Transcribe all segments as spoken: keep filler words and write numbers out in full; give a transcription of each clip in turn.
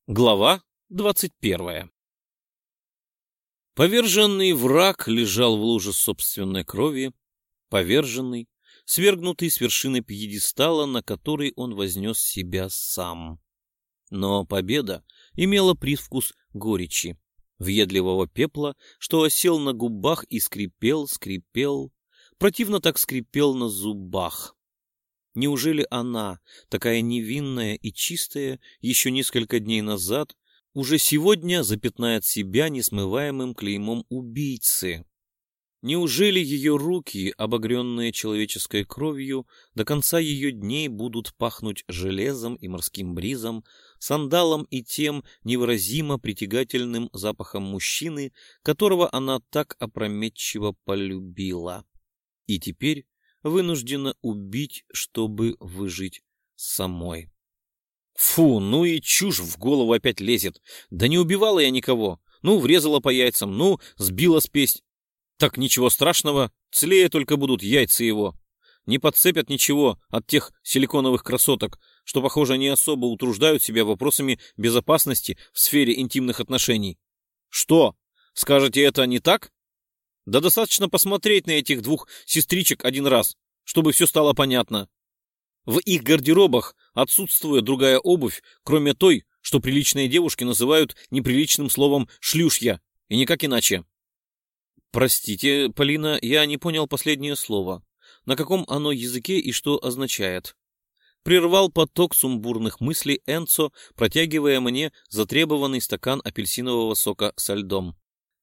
Глава двадцать первая. Поверженный враг лежал в луже собственной крови, поверженный, свергнутый с вершины пьедестала, на который он вознес себя сам. Но победа имела привкус горечи, въедливого пепла, что осел на губах и скрипел, скрипел, противно так скрипел на зубах. Неужели она, такая невинная и чистая, еще несколько дней назад, уже сегодня запятнает себя несмываемым клеймом убийцы? Неужели ее руки, обогренные человеческой кровью, до конца ее дней будут пахнуть железом и морским бризом, сандалом и тем невыразимо притягательным запахом мужчины, которого она так опрометчиво полюбила? И теперь вынуждена убить, чтобы выжить самой. Фу, ну и чушь в голову опять лезет. Да не убивала я никого. Ну, врезала по яйцам, ну, сбила спесь. Так ничего страшного, целее только будут яйца его. Не подцепят ничего от тех силиконовых красоток, что, похоже, не особо утруждают себя вопросами безопасности в сфере интимных отношений. Что, скажете, это не так? Да достаточно посмотреть на этих двух сестричек один раз, чтобы все стало понятно. В их гардеробах отсутствует другая обувь, кроме той, что приличные девушки называют неприличным словом «шлюшья», и никак иначе. Простите, Полина, я не понял последнее слово. На каком оно языке и что означает? Прервал поток сумбурных мыслей Энцо, протягивая мне затребованный стакан апельсинового сока со льдом.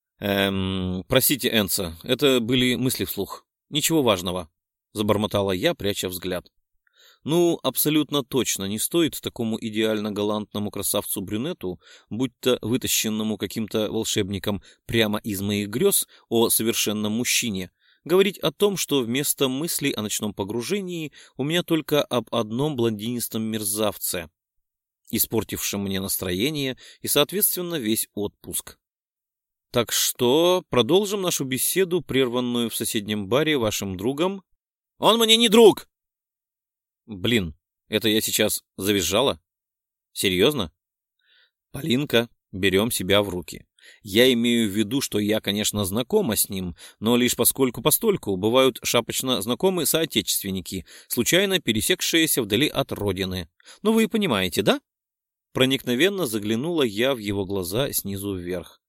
«Эм, простите, Энцо, это были мысли вслух. Ничего важного», — забормотала я, пряча взгляд. «Ну, абсолютно точно не стоит такому идеально галантному красавцу-брюнету, будь-то вытащенному каким-то волшебником прямо из моих грез о совершенном мужчине, говорить о том, что вместо мыслей о ночном погружении у меня только об одном блондинистом мерзавце, испортившем мне настроение и, соответственно, весь отпуск. Так что продолжим нашу беседу, прерванную в соседнем баре вашим другом». «Он мне не друг!» Блин, это я сейчас завизжала? Серьезно? Полинка, берем себя в руки. Я имею в виду, что я, конечно, знакома с ним, но лишь поскольку-постольку бывают шапочно знакомы соотечественники, случайно пересекшиеся вдали от родины. Ну вы понимаете, да? Проникновенно заглянула я в его глаза снизу вверх.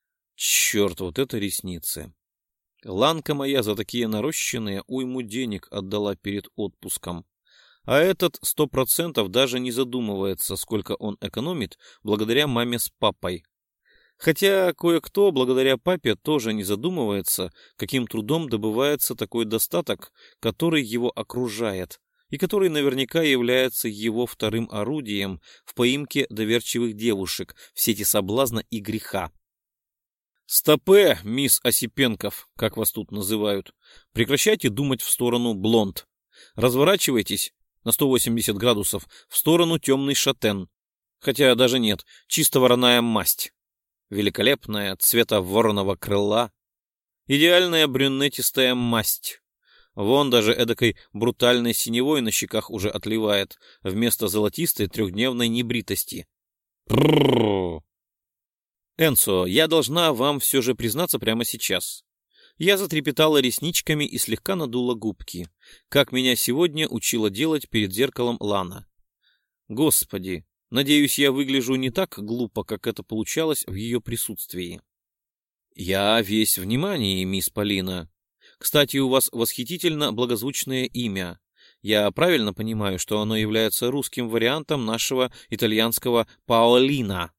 Черт, вот это ресницы. Ланка моя за такие нарощенные уйму денег отдала перед отпуском. А этот сто процентов даже не задумывается, сколько он экономит благодаря маме с папой. Хотя кое-кто благодаря папе тоже не задумывается, каким трудом добывается такой достаток, который его окружает, и который наверняка является его вторым орудием в поимке доверчивых девушек в сети соблазна и греха. «Стопе, мисс Осипенков, как вас тут называют, прекращайте думать в сторону блонд. Разворачивайтесь на сто восемьдесят градусов в сторону темный шатен. Хотя даже нет, чисто вороная масть. Великолепная, цвета вороного крыла. Идеальная брюнетистая масть. Вон даже эдакой брутальной синевой на щеках уже отливает, вместо золотистой трехдневной небритости. Пррррррр. Энцо, я должна вам все же признаться прямо сейчас. Я затрепетала ресничками и слегка надула губки, как меня сегодня учила делать перед зеркалом Лана. Господи, надеюсь, я выгляжу не так глупо, как это получалось в ее присутствии. Я весь внимание, мисс Полина. Кстати, у вас восхитительно благозвучное имя. Я правильно понимаю, что оно является русским вариантом нашего итальянского Паолина?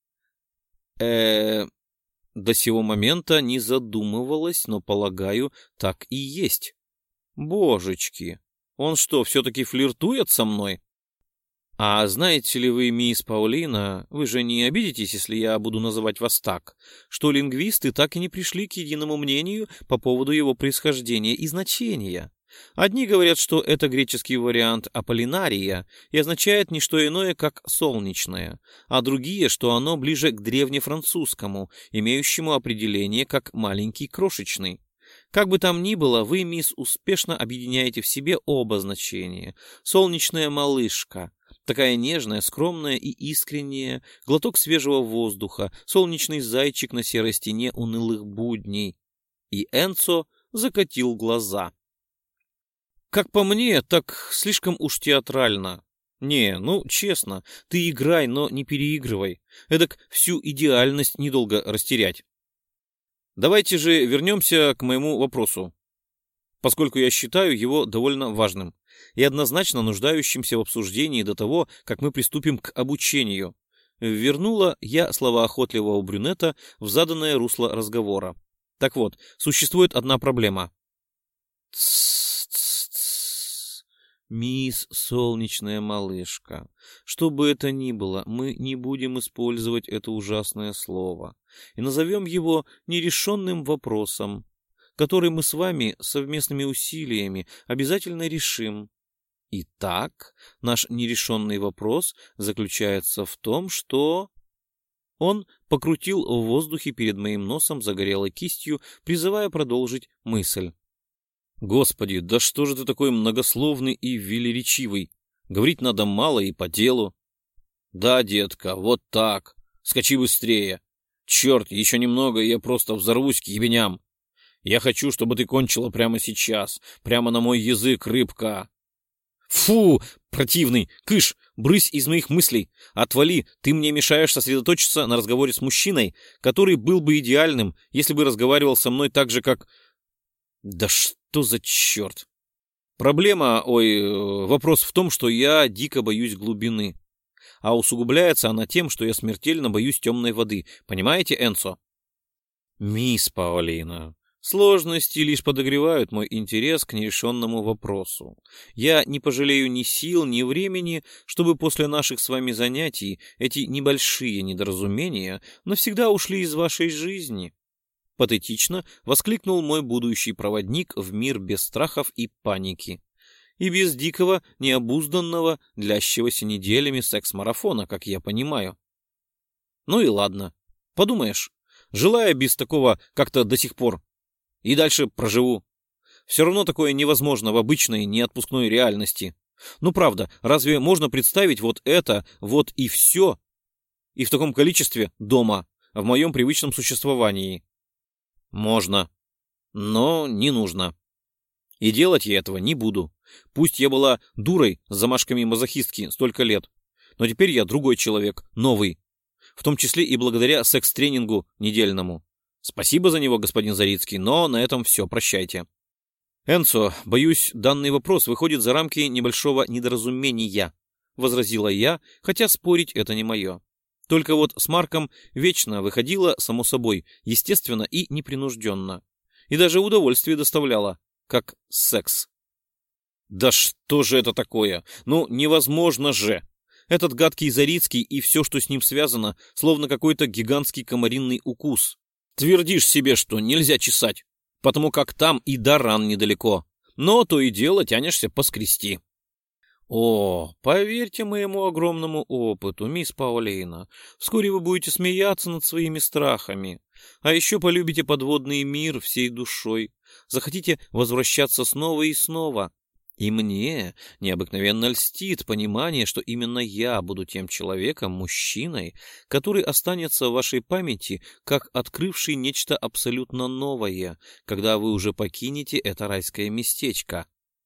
Э... До сего момента не задумывалась, но, полагаю, так и есть. Божечки, он что, все-таки флиртует со мной? А знаете ли вы, мисс Паолина, вы же не обидитесь, если я буду называть вас так, что лингвисты так и не пришли к единому мнению по поводу его происхождения и значения? Одни говорят, что это греческий вариант Аполлинария и означает не что иное, как «солнечное», а другие, что оно ближе к древнефранцузскому, имеющему определение как «маленький крошечный». Как бы там ни было, вы, мисс, успешно объединяете в себе оба значения. Солнечная малышка, такая нежная, скромная и искренняя, глоток свежего воздуха, солнечный зайчик на серой стене унылых будней. И Энцо закатил глаза. Как по мне, так слишком уж театрально. Не, ну, честно, ты играй, но не переигрывай. Эдак всю идеальность недолго растерять. Давайте же вернемся к моему вопросу, поскольку я считаю его довольно важным и однозначно нуждающимся в обсуждении до того, как мы приступим к обучению. Вернула я слова охотливого брюнета в заданное русло разговора. Так вот, существует одна проблема. Тс-тс-тс. Мисс Солнечная Малышка, что бы это ни было, мы не будем использовать это ужасное слово и назовем его нерешенным вопросом, который мы с вами совместными усилиями обязательно решим. Итак, наш нерешенный вопрос заключается в том, что... Он покрутил в воздухе перед моим носом загорелой кистью, призывая продолжить мысль. Господи, да что же ты такой многословный и велеречивый? Говорить надо мало и по делу. Да, детка, вот так. Скачи быстрее. Черт, еще немного, и я просто взорвусь к ебеням. Я хочу, чтобы ты кончила прямо сейчас, прямо на мой язык, рыбка. Фу, противный, кыш, брысь из моих мыслей. Отвали, ты мне мешаешь сосредоточиться на разговоре с мужчиной, который был бы идеальным, если бы разговаривал со мной так же, как... Да что за черт? Проблема, ой, вопрос в том, что я дико боюсь глубины. А усугубляется она тем, что я смертельно боюсь темной воды. Понимаете, Энцо? Мисс Паолина, сложности лишь подогревают мой интерес к нерешенному вопросу. Я не пожалею ни сил, ни времени, чтобы после наших с вами занятий эти небольшие недоразумения навсегда ушли из вашей жизни. Патетично воскликнул мой будущий проводник в мир без страхов и паники. И без дикого, необузданного, длящегося неделями секс-марафона, как я понимаю. Ну и ладно. Подумаешь, жила я без такого как-то до сих пор. И дальше проживу. Все равно такое невозможно в обычной неотпускной реальности. Ну правда, разве можно представить вот это, вот и все, и в таком количестве дома, в моем привычном существовании? Можно, но не нужно. И делать я этого не буду. Пусть я была дурой с замашками мазохистки столько лет, но теперь я другой человек, новый, в том числе и благодаря секс-тренингу недельному. Спасибо за него, господин Зарицкий, но на этом все, прощайте. Энцо, боюсь, данный вопрос выходит за рамки небольшого недоразумения, возразила я, хотя спорить это не мое. Только вот с Марком вечно выходило само собой, естественно и непринужденно. И даже удовольствие доставляло, как секс. Да что же это такое? Ну, невозможно же! Этот гадкий Зарицкий и все, что с ним связано, словно какой-то гигантский комаринный укус. Твердишь себе, что нельзя чесать, потому как там и до ран недалеко. Но то и дело тянешься поскрести. О, поверьте моему огромному опыту, мисс Паолина, вскоре вы будете смеяться над своими страхами, а еще полюбите подводный мир всей душой, захотите возвращаться снова и снова. И мне необыкновенно льстит понимание, что именно я буду тем человеком, мужчиной, который останется в вашей памяти, как открывший нечто абсолютно новое, когда вы уже покинете это райское местечко.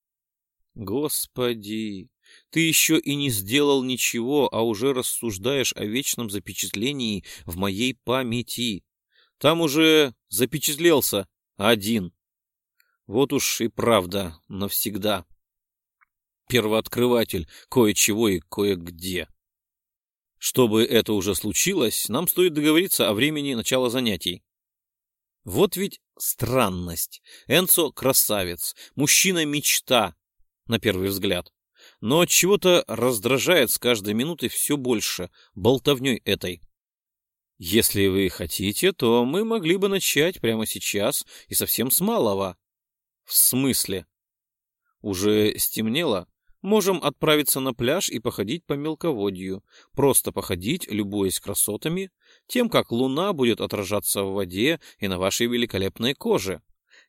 Господи, ты еще и не сделал ничего, а уже рассуждаешь о вечном запечатлении в моей памяти. Там уже запечатлелся один. Вот уж и правда навсегда. Первооткрыватель кое-чего и кое-где. Чтобы это уже случилось, нам стоит договориться о времени начала занятий. Вот ведь странность. Энцо красавец, мужчина-мечта, на первый взгляд. Но от чего-то раздражает с каждой минутой все больше болтовней этой. Если вы хотите, то мы могли бы начать прямо сейчас и совсем с малого. В смысле? Уже стемнело? Можем отправиться на пляж и походить по мелководью. Просто походить, любуясь красотами, тем, как луна будет отражаться в воде и на вашей великолепной коже.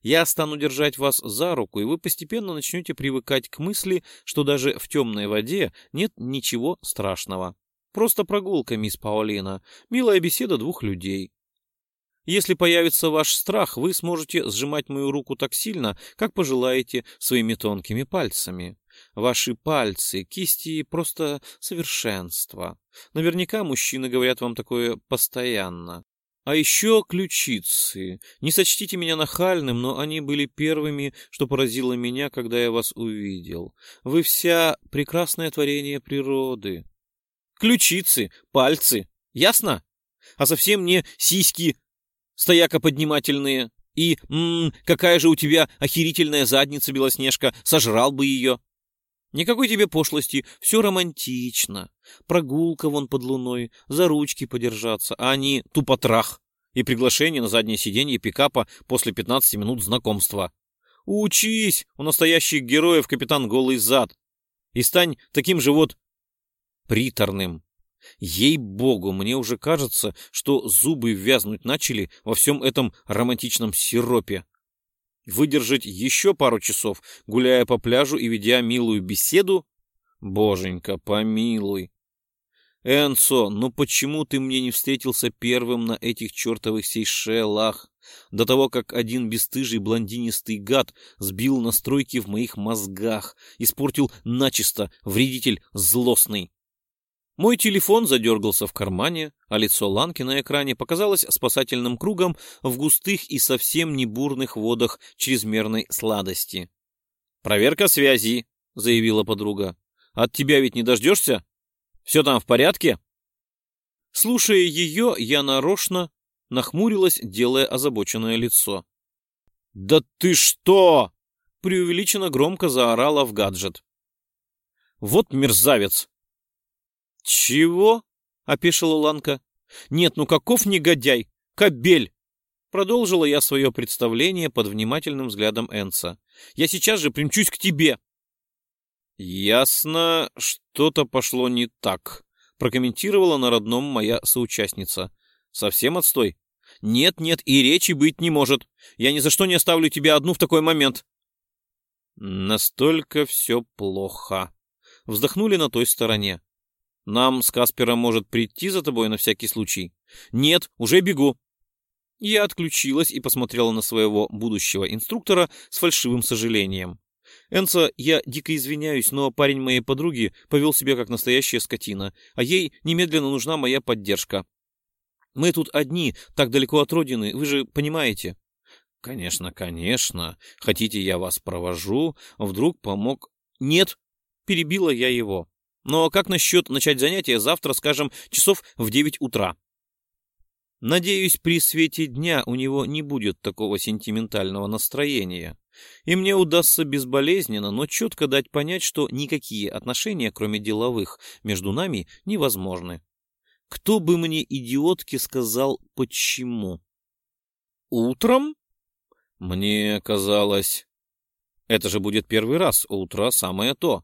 Я стану держать вас за руку, и вы постепенно начнете привыкать к мысли, что даже в темной воде нет ничего страшного. Просто прогулка, мисс Паолина, милая беседа двух людей. Если появится ваш страх, вы сможете сжимать мою руку так сильно, как пожелаете, своими тонкими пальцами. Ваши пальцы, кисти — просто совершенство. Наверняка мужчины говорят вам такое постоянно. А еще ключицы. Не сочтите меня нахальным, но они были первыми, что поразило меня, когда я вас увидел. Вы вся прекрасное творение природы. Ключицы, пальцы, ясно? А совсем не сиськи стояко-поднимательные. И, м-м, какая же у тебя охерительная задница, Белоснежка, сожрал бы ее. Никакой тебе пошлости, все романтично. Прогулка вон под луной, за ручки подержаться, а не тупотрах и приглашение на заднее сиденье пикапа после пятнадцати минут знакомства. Учись у настоящих героев, капитан Голый Зад, и стань таким же вот приторным. Ей-богу, мне уже кажется, что зубы вязнуть начали во всем этом романтичном сиропе. Выдержать еще пару часов, гуляя по пляжу и ведя милую беседу? Боженька, помилуй. Энцо, ну почему ты мне не встретился первым на этих чертовых Сейшелах, до того, как один бесстыжий блондинистый гад сбил настройки в моих мозгах, испортил начисто, вредитель злостный? Мой телефон задергался в кармане, а лицо Ланки на экране показалось спасательным кругом в густых и совсем не бурных водах чрезмерной сладости. «Проверка связи», — заявила подруга. «От тебя ведь не дождешься? Все там в порядке?» Слушая ее, я нарочно нахмурилась, делая озабоченное лицо. «Да ты что!» — преувеличенно громко заорала в гаджет. «Вот мерзавец!» «Чего?» — опешила Ланка. «Нет, ну каков негодяй! Кобель!» Продолжила я свое представление под внимательным взглядом Энца. «Я сейчас же примчусь к тебе!» «Ясно, что-то пошло не так», — прокомментировала на родном моя соучастница. «Совсем отстой?» «Нет, нет, и речи быть не может. Я ни за что не оставлю тебя одну в такой момент». «Настолько все плохо», — вздохнули на той стороне. «Нам с Каспером может прийти за тобой на всякий случай?» «Нет, уже бегу». Я отключилась и посмотрела на своего будущего инструктора с фальшивым сожалением. «Энца, я дико извиняюсь, но парень моей подруги повел себя как настоящая скотина, а ей немедленно нужна моя поддержка. Мы тут одни, так далеко от родины, вы же понимаете». «Конечно, конечно. Хотите, я вас провожу? Вдруг помог...» «Нет», — перебила я его. «Но как насчет начать занятия завтра, скажем, часов в девять утра?» Надеюсь, при свете дня у него не будет такого сентиментального настроения, и мне удастся безболезненно, но четко дать понять, что никакие отношения, кроме деловых, между нами невозможны. Кто бы мне, идиотке, сказал, почему? Утром? Мне казалось... Это же будет первый раз, утро самое то.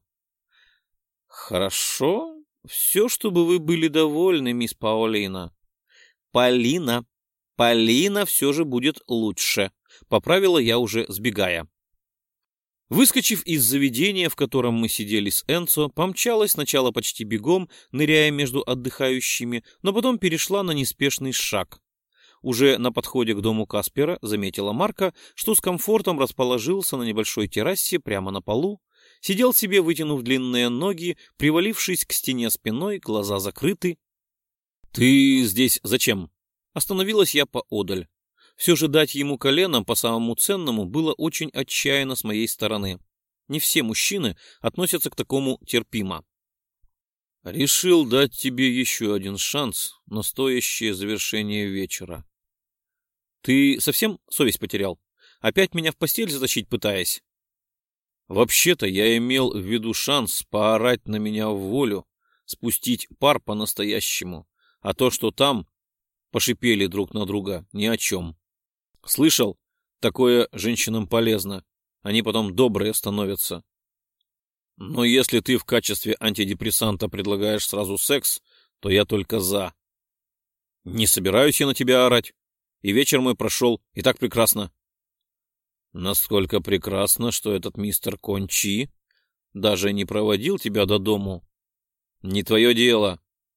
Хорошо, все, чтобы вы были довольны, мисс Паолина. Полина, Полина все же будет лучше, поправила я уже, сбегая. Выскочив из заведения, в котором мы сидели с Энцо, помчалась сначала почти бегом, ныряя между отдыхающими, но потом перешла на неспешный шаг. Уже на подходе к дому Каспера заметила Марка, что с комфортом расположился на небольшой террасе прямо на полу, сидел себе, вытянув длинные ноги, привалившись к стене спиной, глаза закрыты. «Ты здесь зачем?» Остановилась я поодаль. Все же дать ему коленом по самому ценному было очень отчаянно с моей стороны. Не все мужчины относятся к такому терпимо. «Решил дать тебе еще один шанс на стоящее завершение вечера». «Ты совсем совесть потерял? Опять меня в постель затащить пытаясь?» «Вообще-то я имел в виду шанс поорать на меня в волю, спустить пар по-настоящему, а то, что там пошипели друг на друга, ни о чем. Слышал? Такое женщинам полезно, они потом добрые становятся. Но если ты в качестве антидепрессанта предлагаешь сразу секс, то я только за. Не собираюсь я на тебя орать, и вечер мой прошел, и так прекрасно». Насколько прекрасно, что этот мистер Кончи даже не проводил тебя до дому. Не твое дело.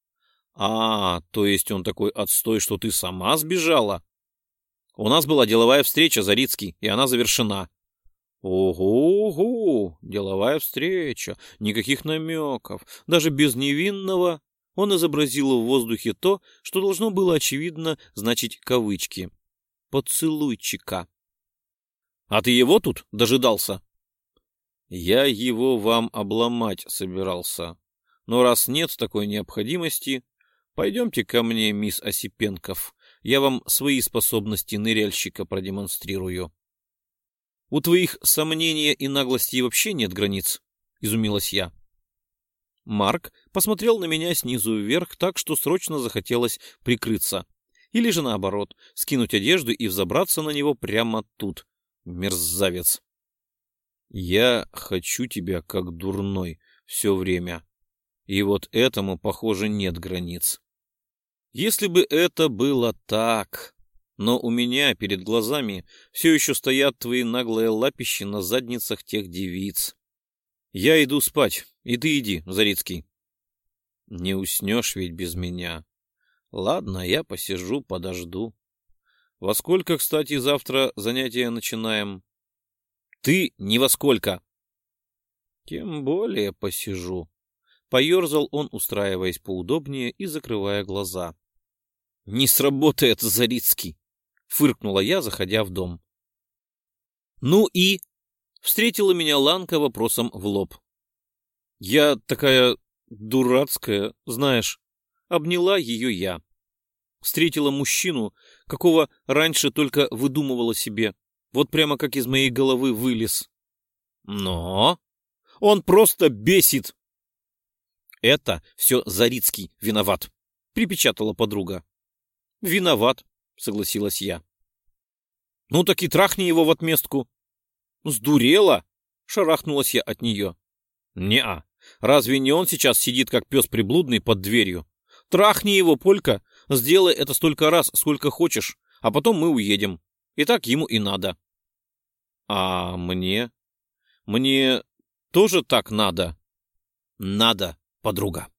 А, то есть он такой отстой, что ты сама сбежала? У нас была деловая встреча, Зарицкий, и она завершена. Ого-го, деловая встреча, никаких намеков, даже без невинного. Он изобразил в воздухе то, что должно было, очевидно, значить кавычки. Поцелуйчика. А ты его тут дожидался? Я его вам обломать собирался. Но раз нет такой необходимости, пойдемте ко мне, мисс Осипенков. Я вам свои способности ныряльщика продемонстрирую. У твоих сомнения и наглости вообще нет границ, изумилась я. Марк посмотрел на меня снизу вверх так, что срочно захотелось прикрыться. Или же наоборот, скинуть одежду и взобраться на него прямо тут. Мерзавец. Я хочу тебя как дурной все время. И вот этому, похоже, нет границ. Если бы это было так, но у меня перед глазами все еще стоят твои наглые лапищи на задницах тех девиц. Я иду спать, и ты иди, Зарицкий. Не уснешь ведь без меня. Ладно, я посижу, подожду. Во сколько, кстати, завтра занятия начинаем? Ты ни во сколько. Тем более посижу. Поерзал он, устраиваясь поудобнее и закрывая глаза. Не сработает, Зарицкий, фыркнула я, заходя в дом. Ну и... Встретила меня Ланка вопросом в лоб. Я такая дурацкая, знаешь. Обняла ее я. Встретила мужчину, какого раньше только выдумывала себе. Вот прямо как из моей головы вылез. Но он просто бесит. Это все Зарицкий виноват, припечатала подруга. Виноват, согласилась я. Ну так и трахни его в отместку. Сдурела? Шарахнулась я от нее. Не-а, разве не он сейчас сидит, как пес приблудный, под дверью? Трахни его, Полька, сделай это столько раз, сколько хочешь, а потом мы уедем. И так ему и надо. А мне? Мне тоже так надо? Надо, подруга.